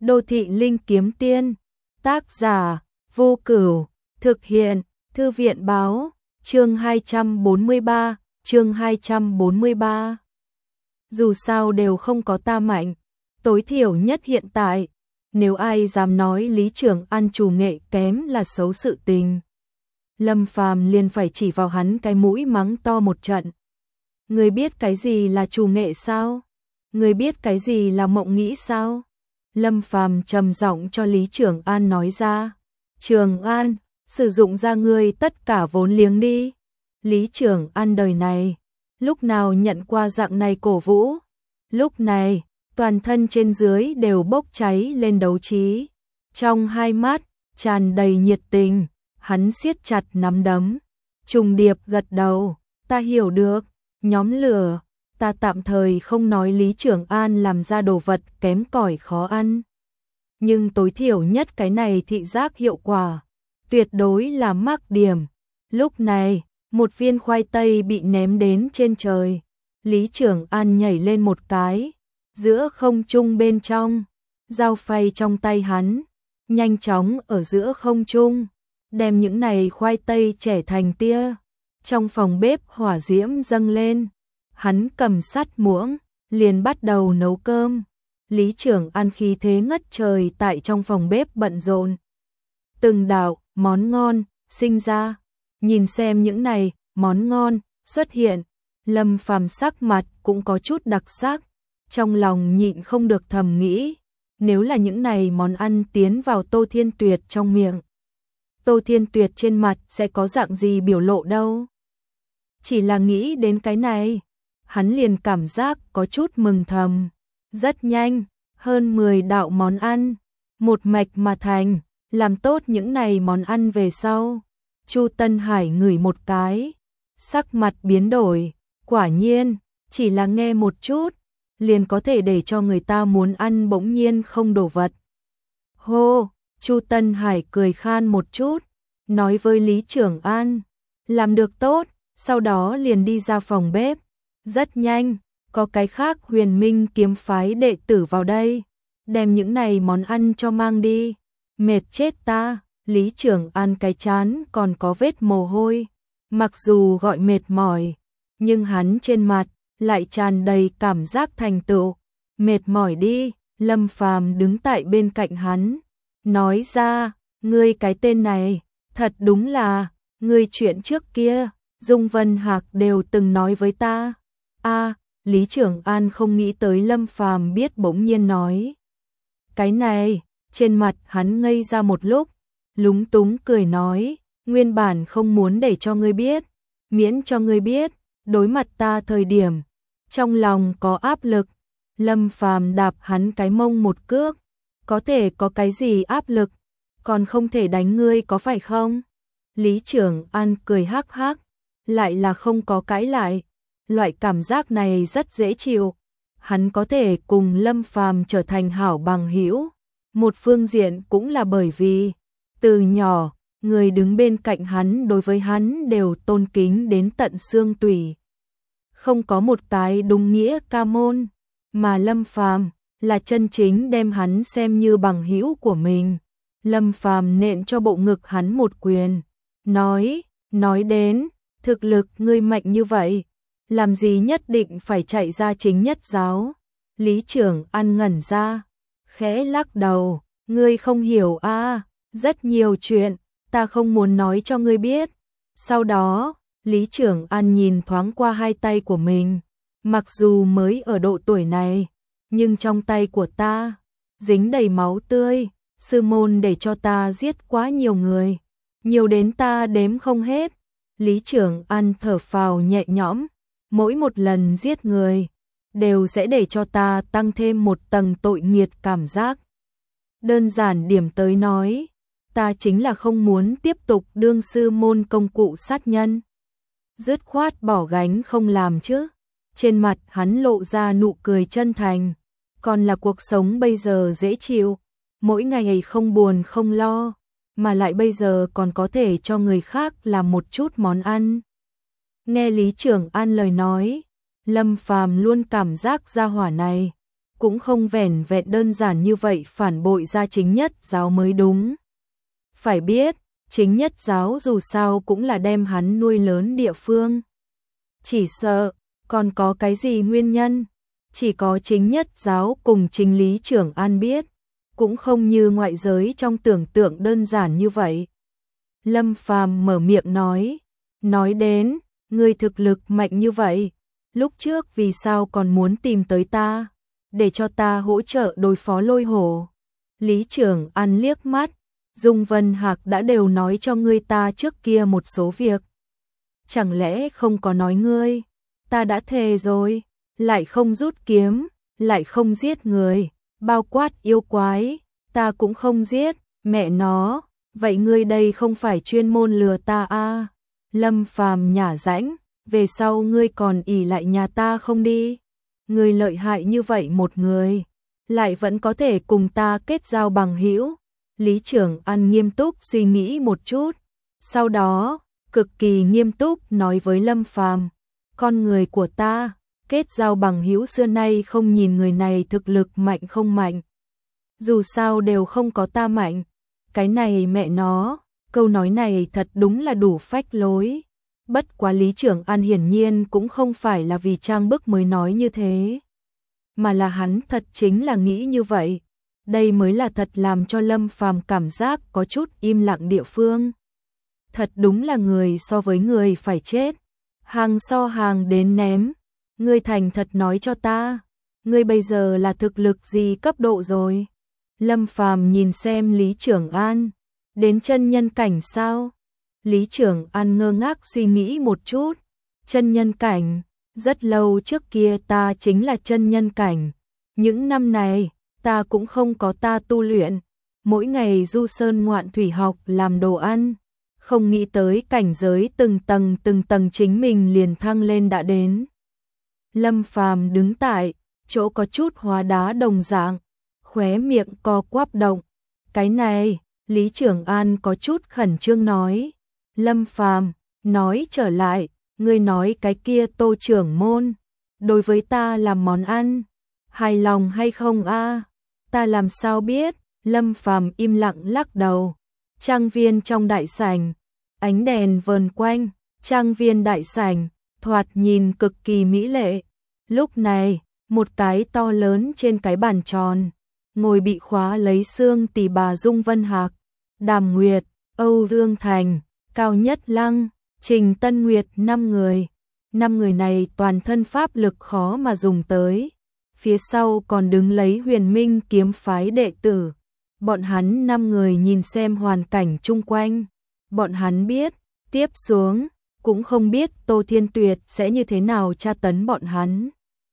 Đô thị linh kiếm tiên, tác giả, Vô Cửu, thực hiện, Thư viện báo, chương 243. Dù sao đều không có ta mạnh, tối thiểu nhất hiện tại, nếu ai dám nói Lý Trường An chủ nghệ kém là xấu sự tình. Lâm Phàm liền phải chỉ vào hắn cái mũi mắng to một trận. Người biết cái gì là chủ nghệ sao? Người biết cái gì là mộng nghĩ sao? Lâm Phàm trầm giọng cho Lý Trường An nói ra. Trường An, sử dụng ra ngươi tất cả vốn liếng đi. Lý Trường An đời này, lúc nào nhận qua dạng này cổ vũ. Lúc này, toàn thân trên dưới đều bốc cháy lên đấu trí. Trong hai mắt, tràn đầy nhiệt tình, hắn siết chặt nắm đấm. Trùng điệp gật đầu, ta hiểu được, nhóm lửa, ta tạm thời không nói Lý Trường An làm ra đồ vật kém cỏi khó ăn. Nhưng tối thiểu nhất cái này thị giác hiệu quả, tuyệt đối là mắc điểm. Lúc này, một viên khoai tây bị ném đến trên trời. Lý Trường An nhảy lên một cái, giữa không trung bên trong, dao phay trong tay hắn, nhanh chóng ở giữa không trung, đem những này khoai tây chẻ thành tia. Trong phòng bếp hỏa diễm dâng lên, hắn cầm sắt muỗng, liền bắt đầu nấu cơm. Lý Trường An khí thế ngất trời tại trong phòng bếp bận rộn. Từng đạo món ngon sinh ra, nhìn xem những này món ngon xuất hiện, Lâm Phàm sắc mặt cũng có chút đặc sắc, trong lòng nhịn không được thầm nghĩ, nếu là những này món ăn tiến vào Tô Thiên Tuyệt trong miệng, Tô Thiên Tuyệt trên mặt sẽ có dạng gì biểu lộ đâu. Chỉ là nghĩ đến cái này, hắn liền cảm giác có chút mừng thầm. Rất nhanh, hơn 10 đạo món ăn, một mạch mà thành, làm tốt những này món ăn về sau. Chu Tân Hải ngửi một cái, sắc mặt biến đổi, quả nhiên, chỉ là nghe một chút, liền có thể để cho người ta muốn ăn bỗng nhiên không đổ vật. Hô, Chu Tân Hải cười khan một chút, nói với Lý Trường An, làm được tốt, sau đó liền đi ra phòng bếp. Rất nhanh, có cái khác Huyền Minh kiếm phái đệ tử vào đây, đem những này món ăn cho mang đi. Mệt chết ta, Lý Trường An cái chán còn có vết mồ hôi, mặc dù gọi mệt mỏi, nhưng hắn trên mặt lại tràn đầy cảm giác thành tựu. Mệt mỏi đi, Lâm Phàm đứng tại bên cạnh hắn, nói ra, ngươi cái tên này, thật đúng là, ngươi chuyện trước kia, Dung Vân Hạc đều từng nói với ta. Lý Trường An không nghĩ tới Lâm Phàm biết bỗng nhiên nói. Cái này, trên mặt hắn ngây ra một lúc, lúng túng cười nói, nguyên bản không muốn để cho ngươi biết, miễn cho ngươi biết, đối mặt ta thời điểm, trong lòng có áp lực. Lâm Phàm đạp hắn cái mông một cước, có thể có cái gì áp lực, còn không thể đánh ngươi có phải không? Lý Trường An cười hắc hắc, lại là không có cãi lại. Loại cảm giác này rất dễ chịu, hắn có thể cùng Lâm Phàm trở thành hảo bằng hữu. Một phương diện cũng là bởi vì, từ nhỏ, người đứng bên cạnh hắn đối với hắn đều tôn kính đến tận xương tủy. Không có một cái đúng nghĩa ca môn, mà Lâm Phàm là chân chính đem hắn xem như bằng hữu của mình. Lâm Phàm nện cho bộ ngực hắn một quyền, nói đến, thực lực ngươi mạnh như vậy, làm gì nhất định phải chạy ra chính nhất giáo. Lý Trường An ngẩn ra, khẽ lắc đầu, ngươi không hiểu rất nhiều chuyện, ta không muốn nói cho ngươi biết. Sau đó, Lý Trường An nhìn thoáng qua hai tay của mình, mặc dù mới ở độ tuổi này, nhưng trong tay của ta, dính đầy máu tươi, sư môn để cho ta giết quá nhiều người, nhiều đến ta đếm không hết. Lý Trường An thở phào nhẹ nhõm, mỗi một lần giết người, đều sẽ để cho ta tăng thêm một tầng tội nghiệt cảm giác. Đơn giản điểm tới nói, ta chính là không muốn tiếp tục đương sư môn công cụ sát nhân. Dứt khoát bỏ gánh không làm chứ. Trên mặt hắn lộ ra nụ cười chân thành, còn là cuộc sống bây giờ dễ chịu, mỗi ngày không buồn không lo, mà lại bây giờ còn có thể cho người khác làm một chút món ăn. Nghe Lý Trường An lời nói, Lâm Phàm luôn cảm giác gia hỏa này cũng không vẻn vẹn đơn giản như vậy phản bội ra chính nhất giáo mới đúng. Phải biết, chính nhất giáo dù sao cũng là đem hắn nuôi lớn địa phương. Chỉ sợ, còn có cái gì nguyên nhân, chỉ có chính nhất giáo cùng chính Lý Trưởng An biết, cũng không như ngoại giới trong tưởng tượng đơn giản như vậy. Lâm Phàm mở miệng nói đến, ngươi thực lực mạnh như vậy, lúc trước vì sao còn muốn tìm tới ta, để cho ta hỗ trợ đối phó Lôi Hổ. Lý Trưởng An liếc mắt, Dung Vân Hạc đã đều nói cho ngươi ta trước kia một số việc. Chẳng lẽ không có nói ngươi, ta đã thề rồi, lại không rút kiếm, lại không giết người, bao quát yêu quái, ta cũng không giết, mẹ nó, vậy ngươi đây không phải chuyên môn lừa ta à? Lâm Phàm nhả rãnh, về sau ngươi còn ỷ lại nhà ta không đi? Ngươi lợi hại như vậy một người, lại vẫn có thể cùng ta kết giao bằng hữu. Lý Trưởng An nghiêm túc suy nghĩ một chút, sau đó, cực kỳ nghiêm túc nói với Lâm Phàm, con người của ta, kết giao bằng hữu xưa nay không nhìn người này thực lực mạnh không mạnh. Dù sao đều không có ta mạnh, cái này mẹ nó, câu nói này thật đúng là đủ phách lối. Bất quá Lý Trưởng An hiển nhiên cũng không phải là vì trang bức mới nói như thế, mà là hắn thật chính là nghĩ như vậy. Đây mới là thật làm cho Lâm Phàm cảm giác có chút im lặng địa phương. Thật đúng là người so với người phải chết, hàng so hàng đến ném. Ngươi thành thật nói cho ta, ngươi bây giờ là thực lực gì cấp độ rồi? Lâm Phàm nhìn xem Lý Trưởng An, đến chân nhân cảnh sao? Lý Trưởng An ngơ ngác suy nghĩ một chút, chân nhân cảnh, rất lâu trước kia ta chính là chân nhân cảnh. Những năm này, ta cũng không có ta tu luyện, mỗi ngày du sơn ngoạn thủy học làm đồ ăn, không nghĩ tới cảnh giới từng tầng chính mình liền thăng lên đã đến. Lâm Phàm đứng tại chỗ có chút hóa đá đồng dạng, khóe miệng co quắp động. Cái này, Lý Trưởng An có chút khẩn trương nói. Lâm Phàm nói trở lại, ngươi nói cái kia Tô trưởng môn, đối với ta làm món ăn, hài lòng hay không a? Ta làm sao biết? Lâm Phàm im lặng lắc đầu. Trang viên trong đại sảnh, ánh đèn vờn quanh, trang viên đại sảnh, thoạt nhìn cực kỳ mỹ lệ. Lúc này, một cái to lớn trên cái bàn tròn, ngồi bị khóa lấy xương tỷ bà Dung Vân Hạc, Đàm Nguyệt, Âu Dương Thành, Cao Nhất Lăng, Trình Tân Nguyệt 5 người. 5 người này toàn thân pháp lực khó mà dùng tới. Phía sau còn đứng lấy Huyền Minh kiếm phái đệ tử. Bọn hắn 5 người nhìn xem hoàn cảnh chung quanh. Bọn hắn biết, tiếp xuống, cũng không biết Tô Thiên Tuyệt sẽ như thế nào tra tấn bọn hắn.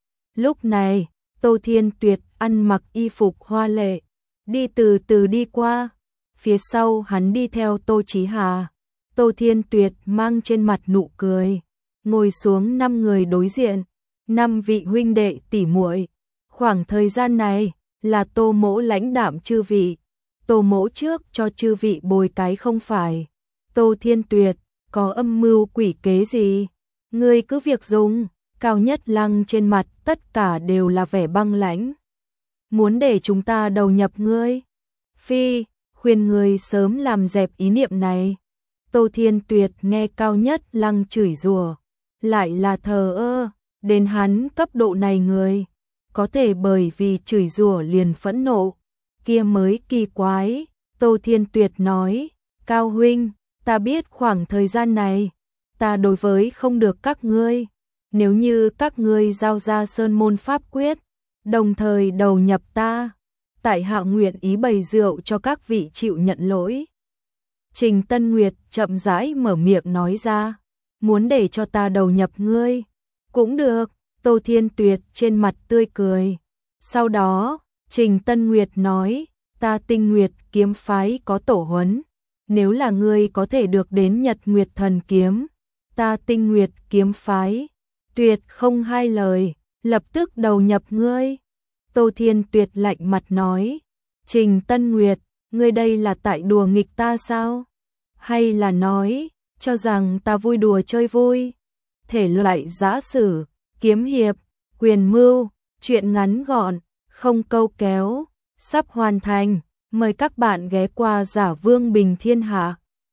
Lúc này, Tô Thiên Tuyệt ăn mặc y phục hoa lệ, đi từ từ đi qua. Phía sau hắn đi theo Tô Chí Hà. Tô Thiên Tuyệt mang trên mặt nụ cười, ngồi xuống 5 người đối diện, 5 vị huynh đệ tỷ muội. Khoảng thời gian này là Tô mỗ lãnh đạm chư vị, Tô mỗ trước cho chư vị bồi cái không phải. Tô Thiên Tuyệt, có âm mưu quỷ kế gì? Ngươi cứ việc dùng. Cao Nhất Lăng trên mặt tất cả đều là vẻ băng lãnh. Muốn để chúng ta đầu nhập ngươi? Phi, khuyên ngươi sớm làm dẹp ý niệm này. Tô Thiên Tuyệt nghe Cao Nhất Lăng chửi rủa, lại là thờ ơ, đến hắn cấp độ này người, có thể bởi vì chửi rủa liền phẫn nộ, kia mới kỳ quái. Tô Thiên Tuyệt nói, Cao huynh, ta biết khoảng thời gian này, ta đối với không được các ngươi, nếu như các ngươi giao ra sơn môn pháp quyết, đồng thời đầu nhập ta, tại hạ nguyện ý bày rượu cho các vị chịu nhận lỗi. Trình Tân Nguyệt chậm rãi mở miệng nói ra, muốn để cho ta đầu nhập ngươi, cũng được. Tô Thiên Tuyệt trên mặt tươi cười. Sau đó, Trình Tân Nguyệt nói, ta Tinh Nguyệt kiếm phái có tổ huấn, nếu là ngươi có thể được đến Nhật Nguyệt thần kiếm, ta Tinh Nguyệt kiếm phái, tuyệt không hai lời, lập tức đầu nhập ngươi. Tô Thiên Tuyệt lạnh mặt nói, Trình Tân Nguyệt, ngươi đây là tại đùa nghịch ta sao? Hay là nói, cho rằng ta vui đùa chơi vui? Thể loại giã sử, kiếm hiệp, quyền mưu, truyện ngắn gọn, không câu kéo, sắp hoàn thành. Mời các bạn ghé qua Giả Vương Bình Thiên Hạ.